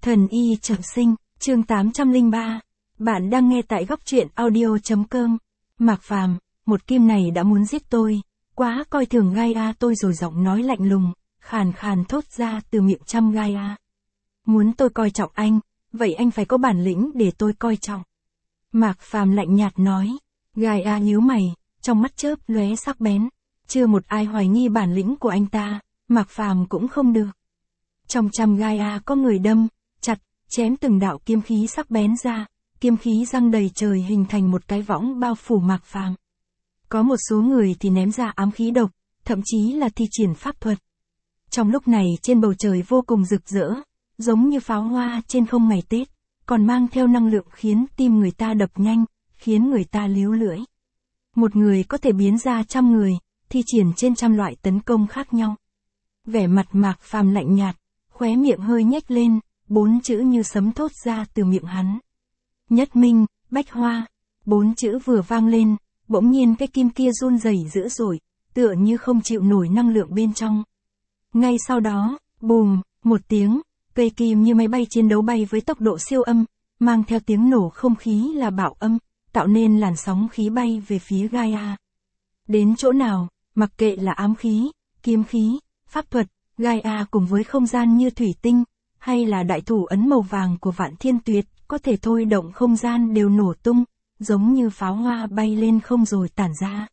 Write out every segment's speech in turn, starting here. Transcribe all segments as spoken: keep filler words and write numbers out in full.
Thần y trọng sinh, chương tám trăm lẻ ba. Bạn đang nghe tại góc truyện audio chấm com. Mạc Phàm, một kim này đã muốn giết tôi, quá coi thường Gaia tôi rồi giọng nói lạnh lùng, khàn khàn thốt ra từ miệng trăm Gaia. Muốn tôi coi trọng anh, vậy anh phải có bản lĩnh để tôi coi trọng. Mạc Phàm lạnh nhạt nói. Gaia nhíu mày, trong mắt chớp lóe sắc bén. Chưa một ai hoài nghi bản lĩnh của anh ta, Mạc Phàm cũng không được. Trong trăm Gaia có người đâm, chặt, chém từng đạo kiếm khí sắc bén ra, kiếm khí giăng đầy trời hình thành một cái võng bao phủ Mạc Phàm. Có một số người thì ném ra ám khí độc, thậm chí là thi triển pháp thuật. Trong lúc này trên bầu trời vô cùng rực rỡ, giống như pháo hoa trên không ngày Tết, còn mang theo năng lượng khiến tim người ta đập nhanh, khiến người ta líu lưỡi. Một người có thể biến ra trăm người, thi triển trên trăm loại tấn công khác nhau. Vẻ mặt Mạc Phàm lạnh nhạt, khóe miệng hơi nhếch lên, bốn chữ như sấm thốt ra từ miệng hắn. Nhất Minh, Bách Hoa, bốn chữ vừa vang lên, bỗng nhiên cái kim kia run rẩy dữ dội, tựa như không chịu nổi năng lượng bên trong. Ngay sau đó, bùm, một tiếng, cây kim như máy bay chiến đấu bay với tốc độ siêu âm, mang theo tiếng nổ không khí là bạo âm, tạo nên làn sóng khí bay về phía Gaia. Đến chỗ nào, mặc kệ là ám khí, kiếm khí, pháp thuật, Gaia cùng với không gian như thủy tinh, hay là đại thủ ấn màu vàng của Vạn Thiên Tuyệt, có thể thôi động không gian đều nổ tung, giống như pháo hoa bay lên không rồi tản ra.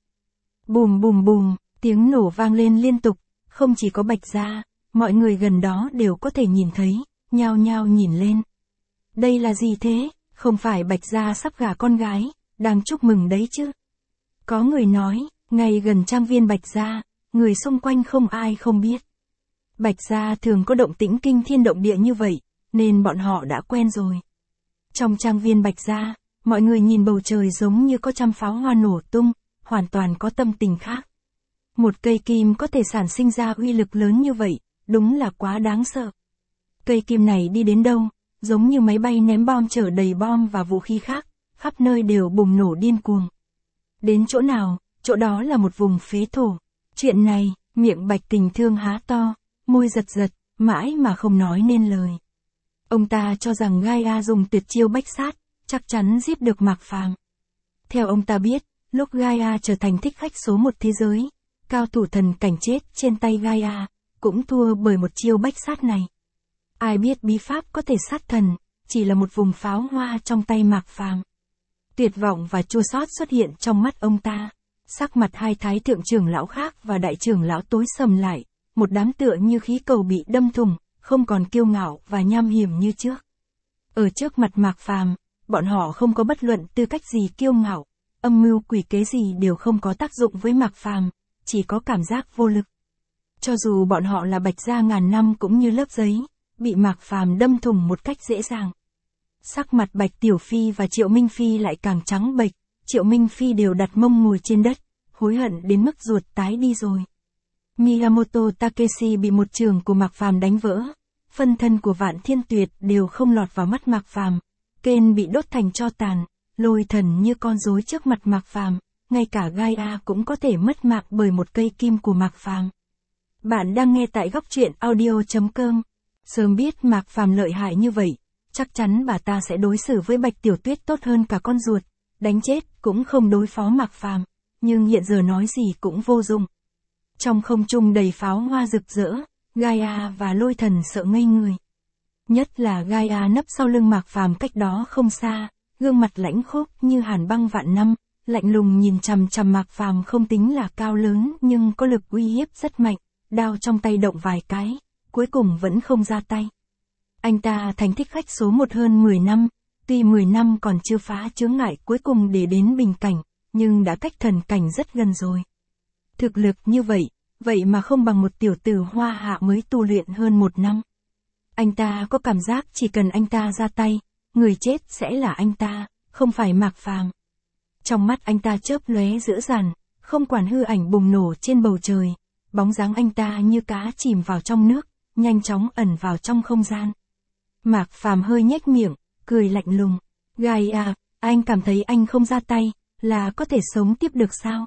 Bùm bùm bùm, tiếng nổ vang lên liên tục, không chỉ có Bạch Gia, mọi người gần đó đều có thể nhìn thấy, nhao nhao nhìn lên. Đây là gì thế, không phải Bạch Gia sắp gả con gái, đang chúc mừng đấy chứ. Có người nói, ngay gần trang viên Bạch Gia, người xung quanh không ai không biết. Bạch Gia thường có động tĩnh kinh thiên động địa như vậy, nên bọn họ đã quen rồi. Trong trang viên Bạch Gia, mọi người nhìn bầu trời giống như có trăm pháo hoa nổ tung, hoàn toàn có tâm tình khác. Một cây kim có thể sản sinh ra uy lực lớn như vậy, đúng là quá đáng sợ. Cây kim này đi đến đâu, giống như máy bay ném bom chở đầy bom và vũ khí khác, khắp nơi đều bùng nổ điên cuồng. Đến chỗ nào, chỗ đó là một vùng phế thổ. Chuyện này, miệng Bạch Kình Thương há to, môi giật giật, mãi mà không nói nên lời. Ông ta cho rằng Gaia dùng tuyệt chiêu bách sát, chắc chắn giết được Mạc Phàm. Theo ông ta biết, lúc Gaia trở thành thích khách số một thế giới, cao thủ thần cảnh chết trên tay Gaia, cũng thua bởi một chiêu bách sát này. Ai biết bí pháp có thể sát thần, chỉ là một vùng pháo hoa trong tay Mạc Phàm. Tuyệt vọng và chua xót xuất hiện trong mắt ông ta. Sắc mặt hai thái thượng trưởng lão khác và đại trưởng lão tối sầm lại, một đám tựa như khí cầu bị đâm thủng, không còn kiêu ngạo và nham hiểm như trước. Ở trước mặt Mạc Phàm, bọn họ không có bất luận tư cách gì kiêu ngạo, âm mưu quỷ kế gì đều không có tác dụng với Mạc Phàm, chỉ có cảm giác vô lực. Cho dù bọn họ là Bạch Gia ngàn năm cũng như lớp giấy, bị Mạc Phàm đâm thủng một cách dễ dàng. Sắc mặt Bạch Tiểu Phi và Triệu Minh Phi lại càng trắng bệch, Triệu Minh Phi đều đặt mông ngồi trên đất, hối hận đến mức ruột tái đi rồi. Miyamoto Takeshi bị một trường của Mạc Phàm đánh vỡ, phân thân của Vạn Thiên Tuyệt đều không lọt vào mắt Mạc Phàm, Ken bị đốt thành tro tàn, Lôi Thần như con rối trước mặt Mạc Phàm, ngay cả Gaia cũng có thể mất mạng bởi một cây kim của Mạc Phàm. Bạn đang nghe tại góc truyện audio chấm com. Sớm biết Mạc Phàm lợi hại như vậy, chắc chắn bà ta sẽ đối xử với Bạch Tiểu Tuyết tốt hơn cả con ruột, đánh chết cũng không đối phó Mạc Phàm, nhưng hiện giờ nói gì cũng vô dụng. Trong không trung đầy pháo hoa rực rỡ, Gaia và Lôi Thần sợ ngây người. Nhất là Gaia nấp sau lưng Mạc Phàm cách đó không xa, gương mặt lãnh khốc như hàn băng vạn năm, lạnh lùng nhìn chằm chằm Mạc Phàm không tính là cao lớn nhưng có lực uy hiếp rất mạnh, đao trong tay động vài cái, cuối cùng vẫn không ra tay. Anh ta thành thích khách số một hơn mười năm, tuy mười năm còn chưa phá chướng ngại cuối cùng để đến bình cảnh, nhưng đã cách thần cảnh rất gần rồi. Thực lực như vậy, vậy mà không bằng một tiểu tử Hoa Hạ mới tu luyện hơn một năm. Anh ta có cảm giác chỉ cần anh ta ra tay, người chết sẽ là anh ta, không phải Mạc Phàm. Trong mắt anh ta chớp lóe dữ dằn, không quản hư ảnh bùng nổ trên bầu trời, bóng dáng anh ta như cá chìm vào trong nước, nhanh chóng ẩn vào trong không gian. Mạc Phàm hơi nhếch miệng, cười lạnh lùng. Gaia, anh cảm thấy anh không ra tay, là có thể sống tiếp được sao?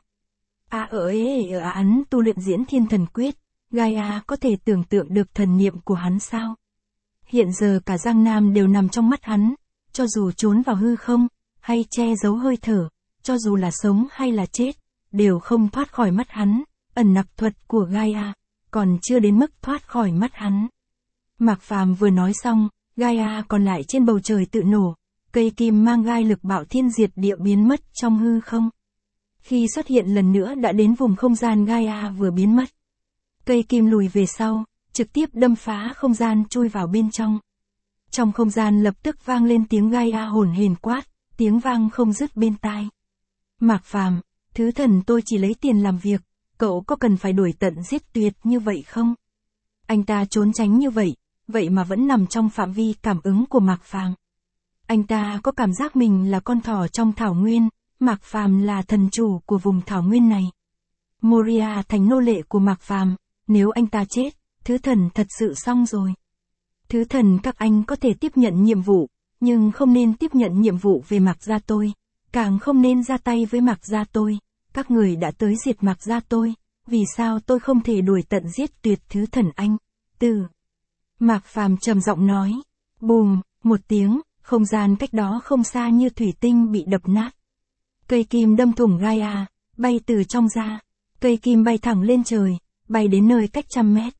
À ở ế ở hắn tu luyện diễn thiên thần quyết, Gaia có thể tưởng tượng được thần niệm của hắn sao? Hiện giờ cả Giang Nam đều nằm trong mắt hắn, cho dù trốn vào hư không, hay che giấu hơi thở, cho dù là sống hay là chết, đều không thoát khỏi mắt hắn, ẩn nặc thuật của Gaia, còn chưa đến mức thoát khỏi mắt hắn. Mạc Phàm vừa nói xong, Gaia còn lại trên bầu trời tự nổ, cây kim mang gai lực bạo thiên diệt địa biến mất trong hư không. Khi xuất hiện lần nữa đã đến vùng không gian Gaia vừa biến mất. Cây kim lùi về sau, trực tiếp đâm phá không gian chui vào bên trong. Trong không gian lập tức vang lên tiếng Gaia hồn hển quát, tiếng vang không dứt bên tai. Mạc Phàm, thứ thần tôi chỉ lấy tiền làm việc, cậu có cần phải đuổi tận giết tuyệt như vậy không? Anh ta trốn tránh như vậy, vậy mà vẫn nằm trong phạm vi cảm ứng của Mạc Phàm. Anh ta có cảm giác mình là con thỏ trong thảo nguyên, Mạc Phàm là thần chủ của vùng thảo nguyên này. Moria thành nô lệ của Mạc Phàm, nếu anh ta chết, thứ thần thật sự xong rồi. Thứ thần các anh có thể tiếp nhận nhiệm vụ, nhưng không nên tiếp nhận nhiệm vụ về Mạc gia tôi, càng không nên ra tay với Mạc gia tôi. Các người đã tới diệt Mạc gia tôi, vì sao tôi không thể đuổi tận giết tuyệt thứ thần anh? Từ Mạc Phàm trầm giọng nói, bùm, một tiếng, không gian cách đó không xa như thủy tinh bị đập nát. Cây kim đâm thủng Gaia, bay từ trong ra, cây kim bay thẳng lên trời, bay đến nơi cách trăm mét.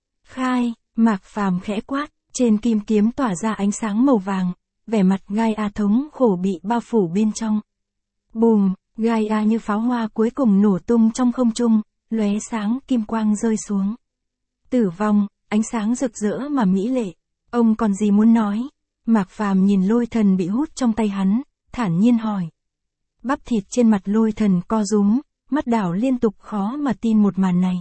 Khai, Mạc Phàm khẽ quát, trên kim kiếm tỏa ra ánh sáng màu vàng, vẻ mặt Gaia thống khổ bị bao phủ bên trong. Bùm, Gaia như pháo hoa cuối cùng nổ tung trong không trung, lóe sáng kim quang rơi xuống. Tử vong, ánh sáng rực rỡ mà mỹ lệ. Ông còn gì muốn nói? Mạc Phàm nhìn lôi thần bị hút trong tay hắn, thản nhiên hỏi. Bắp thịt trên mặt lôi thần co rúm, mắt đảo liên tục khó mà tin một màn này.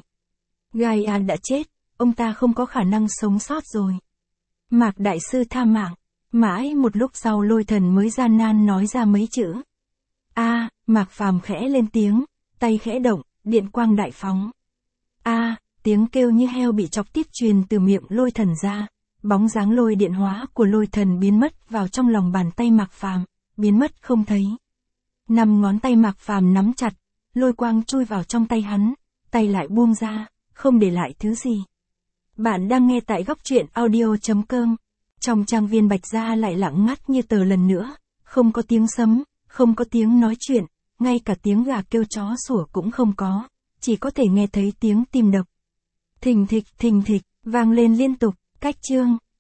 Gaia đã chết, ông ta không có khả năng sống sót rồi. Mạc đại sư tha mạng. Mãi một lúc sau lôi thần mới gian nan nói ra mấy chữ. A, à, Mạc Phàm khẽ lên tiếng, tay khẽ động, điện quang đại phóng. A, à, tiếng kêu như heo bị chọc tiết truyền từ miệng lôi thần ra, bóng dáng lôi điện hóa của lôi thần biến mất vào trong lòng bàn tay Mạc Phàm, biến mất không thấy. Năm ngón tay Mạc Phàm nắm chặt, lôi quang chui vào trong tay hắn, tay lại buông ra, không để lại thứ gì. Bạn đang nghe tại góc truyện audio chấm com. Trong trang viên Bạch Gia lại lặng ngắt như tờ lần nữa, không có tiếng sấm, không có tiếng nói chuyện, ngay cả tiếng gà kêu chó sủa cũng không có, chỉ có thể nghe thấy tiếng tim đập. Thình thịch thình thịch, vang lên liên tục, cách chương.